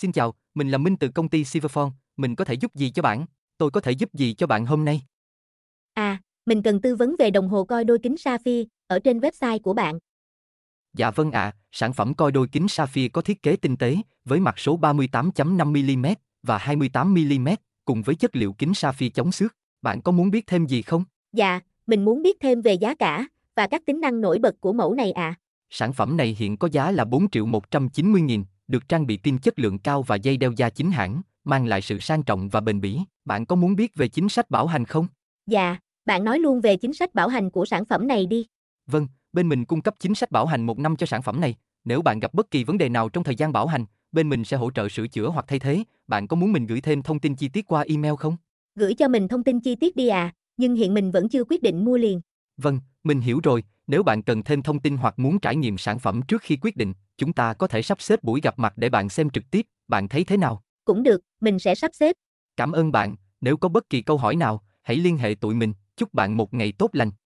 Xin chào, mình là Minh từ công ty Silverphone, mình có thể giúp gì cho bạn? Tôi có thể giúp gì cho bạn hôm nay? Mình cần tư vấn về đồng hồ coi đôi kính Sapphire ở trên website của bạn. Dạ vâng ạ, sản phẩm coi đôi kính Sapphire có thiết kế tinh tế, với mặt số 38.5mm và 28mm, cùng với chất liệu kính Sapphire chống xước. Bạn có muốn biết thêm gì không? Dạ, mình muốn biết thêm về giá cả và các tính năng nổi bật của mẫu này ạ. Sản phẩm này hiện có giá là 4.190.000, được trang bị pin chất lượng cao và dây đeo da chính hãng, mang lại sự sang trọng và bền bỉ. Bạn có muốn biết về chính sách bảo hành không? Dạ, bạn nói luôn về chính sách bảo hành của sản phẩm này đi. Vâng, bên mình cung cấp chính sách bảo hành 1 năm cho sản phẩm này. Nếu bạn gặp bất kỳ vấn đề nào trong thời gian bảo hành, bên mình sẽ hỗ trợ sửa chữa hoặc thay thế. Bạn có muốn mình gửi thêm thông tin chi tiết qua email không? Gửi cho mình thông tin chi tiết đi nhưng hiện mình vẫn chưa quyết định mua liền. Vâng, mình hiểu rồi. Nếu bạn cần thêm thông tin hoặc muốn trải nghiệm sản phẩm trước khi quyết định, chúng ta có thể sắp xếp buổi gặp mặt để bạn xem trực tiếp. Bạn thấy thế nào? Cũng được, mình sẽ sắp xếp. Cảm ơn bạn. Nếu có bất kỳ câu hỏi nào, hãy liên hệ tụi mình. Chúc bạn một ngày tốt lành.